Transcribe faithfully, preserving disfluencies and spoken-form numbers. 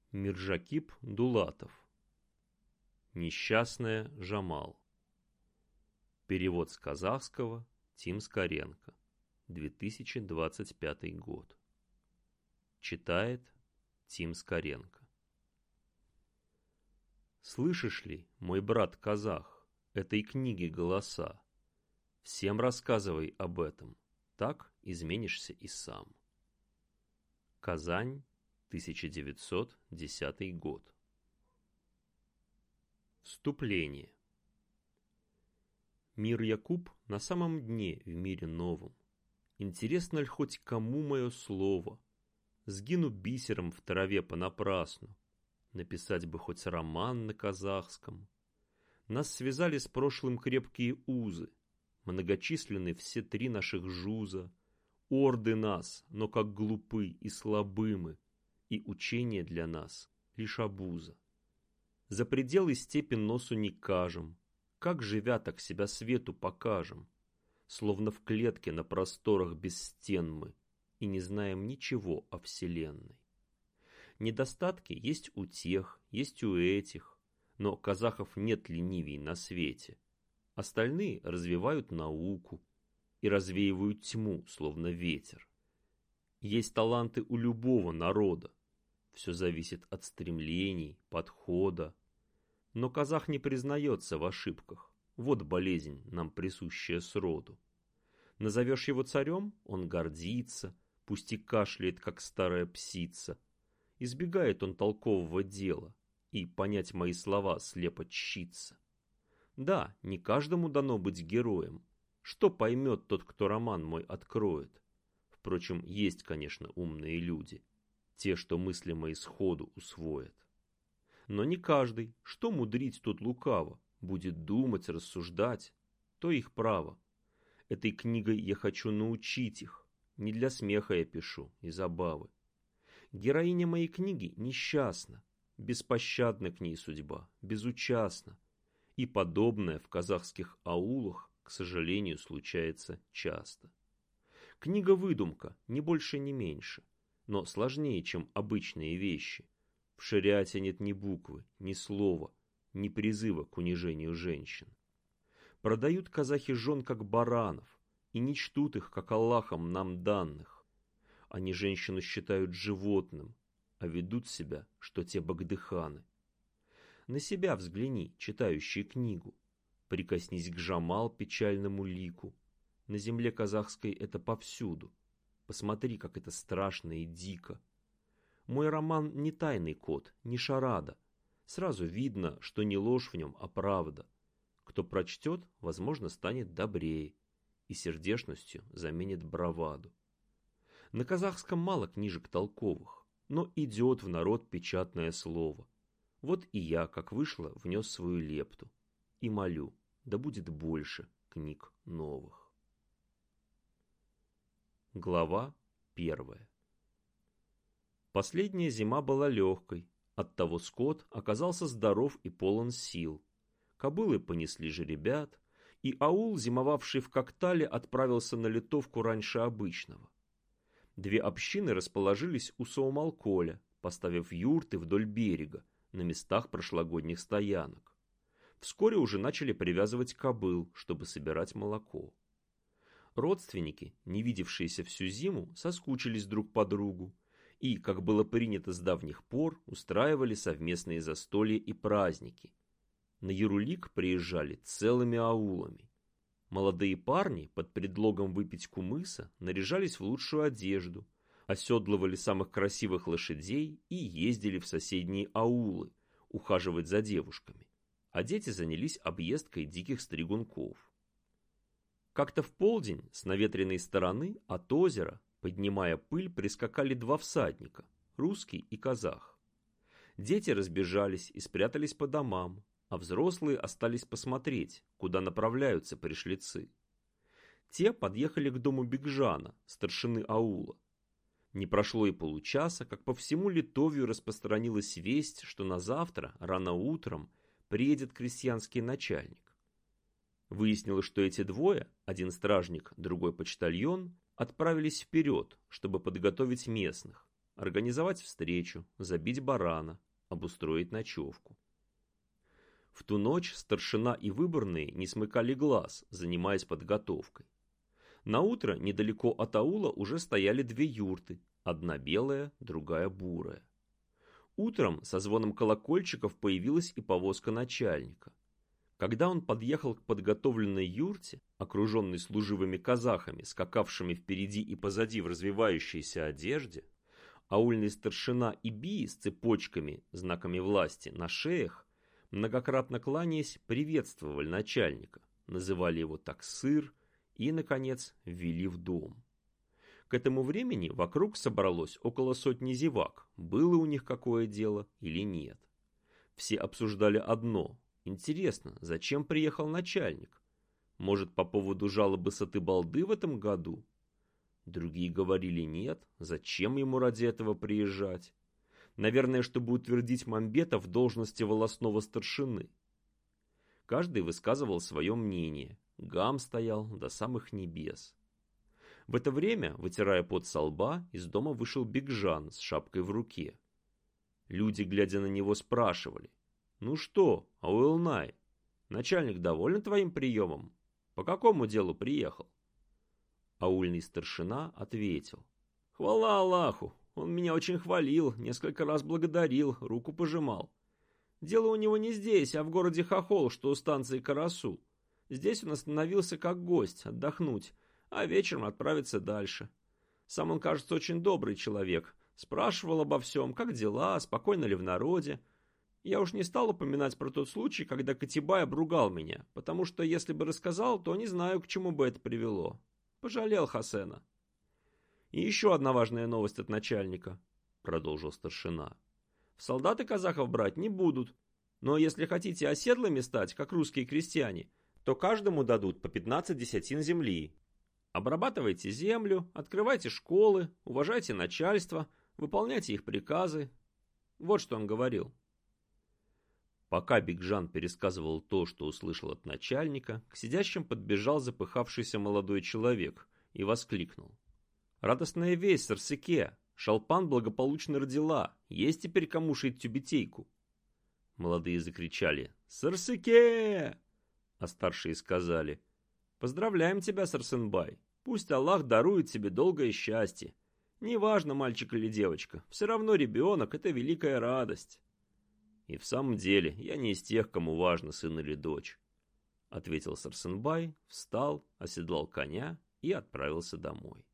Миржакип Дулатов. Несчастная Жамал. Перевод с казахского Тим Скоренко. две тысячи двадцать пятый год. Читает Тим Скоренко. Слышишь ли, мой брат-казах, этой книги голоса? Всем рассказывай об этом, так изменишься и сам. Казань, тысяча девятьсот десятый год. Вступление. Мир Якуб на самом дне в мире новом. Интересно ли хоть кому мое слово? Сгину бисером в траве понапрасну. Написать бы хоть роман на казахском. Нас связали с прошлым крепкие узы. Многочисленны все три наших жуза. Орды нас, но как глупы и слабы мы, и учение для нас лишь обуза. За пределы степи носу не кажем, как живя, так себя свету покажем. Словно в клетке на просторах без стен мы, и не знаем ничего о вселенной. Недостатки есть у тех, есть у этих, но казахов нет ленивей на свете. Остальные развивают науку и развеивают тьму, словно ветер. Есть таланты у любого народа. Все зависит от стремлений, подхода. Но казах не признается в ошибках. Вот болезнь, нам присущая сроду. Назовешь его царем, он гордится, пусть и кашляет, как старая псица. Избегает он толкового дела, и понять мои слова слепо тщится. Да, не каждому дано быть героем. Что поймет тот, кто роман мой откроет? Впрочем, есть, конечно, умные люди. Те, что мысли мои сходу усвоят. Но не каждый, что мудрить тут лукаво, будет думать, рассуждать, то их право. Этой книгой я хочу научить их, не для смеха я пишу и забавы. Героиня моей книги несчастна, беспощадна к ней судьба, безучастна, и подобное в казахских аулах, к сожалению, случается часто. Книга-выдумка, ни больше, ни меньше, но сложнее, чем обычные вещи. В шариате нет ни буквы, ни слова, ни призыва к унижению женщин. Продают казахи жен как баранов и не чтут их, как Аллахом нам данных. Они женщину считают животным, а ведут себя, что те багдыханы. На себя взгляни, читающий книгу. Прикоснись к Жамал печальному лику. На земле казахской это повсюду. Посмотри, как это страшно и дико. Мой роман не тайный код, не шарада. Сразу видно, что не ложь в нем, а правда. Кто прочтет, возможно, станет добрее и сердечностью заменит браваду. На казахском мало книжек толковых, но идет в народ печатное слово. Вот и я, как вышло, внес свою лепту. И молю, да будет больше книг новых. Глава первая. Последняя зима была легкой, оттого скот оказался здоров и полон сил. Кобылы понесли жеребят, и аул, зимовавший в Коктале, отправился на литовку раньше обычного. Две общины расположились у Саумалколя, поставив юрты вдоль берега, на местах прошлогодних стоянок. Вскоре уже начали привязывать кобыл, чтобы собирать молоко. Родственники, не видевшиеся всю зиму, соскучились друг по другу и, как было принято с давних пор, устраивали совместные застолья и праздники. На Ярулик приезжали целыми аулами. Молодые парни под предлогом выпить кумыса наряжались в лучшую одежду, оседлывали самых красивых лошадей и ездили в соседние аулы, ухаживать за девушками. А дети занялись объездкой диких стригунков. Как-то в полдень с наветренной стороны от озера, поднимая пыль, прискакали два всадника, русский и казах. Дети разбежались и спрятались по домам, а взрослые остались посмотреть, куда направляются пришлецы. Те подъехали к дому Бигжана, старшины аула. Не прошло и получаса, как по всему Литовью распространилась весть, что на завтра, рано утром, приедет крестьянский начальник. Выяснилось, что эти двое, один стражник, другой почтальон, отправились вперед, чтобы подготовить местных, организовать встречу, забить барана, обустроить ночевку. В ту ночь старшина и выборные не смыкали глаз, занимаясь подготовкой. Наутро недалеко от аула уже стояли две юрты, одна белая, другая бурая. Утром со звоном колокольчиков появилась и повозка начальника. Когда он подъехал к подготовленной юрте, окруженной служивыми казахами, скакавшими впереди и позади в развивающейся одежде, аульный старшина и бии с цепочками, знаками власти, на шеях, многократно кланяясь, приветствовали начальника, называли его таксыр и, наконец, ввели в дом. К этому времени вокруг собралось около сотни зевак, было у них какое дело или нет. Все обсуждали одно. Интересно, зачем приехал начальник? Может, по поводу жалобы Саты-Балды в этом году? Другие говорили нет, зачем ему ради этого приезжать? Наверное, чтобы утвердить Мамбета в должности волостного старшины. Каждый высказывал свое мнение. Гам стоял до самых небес. В это время, вытирая пот со лба, из дома вышел Бигжан с шапкой в руке. Люди, глядя на него, спрашивали: «Ну что, Ауэлнай, начальник доволен твоим приемом? По какому делу приехал?» Аульный старшина ответил: «Хвала Аллаху, он меня очень хвалил, несколько раз благодарил, руку пожимал. Дело у него не здесь, а в городе Хохол, что у станции Карасу. Здесь он остановился как гость, отдохнуть, а вечером отправиться дальше. Сам он, кажется, очень добрый человек. Спрашивал обо всем, как дела, спокойно ли в народе. Я уж не стал упоминать про тот случай, когда Катибай обругал меня, потому что если бы рассказал, то не знаю, к чему бы это привело. Пожалел Хасена». «И еще одна важная новость от начальника», — продолжил старшина. «В солдаты казахов брать не будут, но если хотите оседлыми стать, как русские крестьяне, то каждому дадут по пятнадцать десятин земли. Обрабатывайте землю, открывайте школы, уважайте начальство, выполняйте их приказы». Вот что он говорил. Пока Бигжан пересказывал то, что услышал от начальника, к сидящим подбежал запыхавшийся молодой человек и воскликнул: «Радостная весть, Сарсеке! Шалпан благополучно родила, есть теперь кому шить тюбетейку». Молодые закричали: «Сарсеке!» А старшие сказали: «Поздравляем тебя, Сарсенбай! Пусть Аллах дарует тебе долгое счастье. Неважно, мальчик или девочка, все равно ребенок — это великая радость». «И в самом деле, я не из тех, кому важно, сын или дочь», — ответил Сарсенбай, встал, оседлал коня и отправился домой.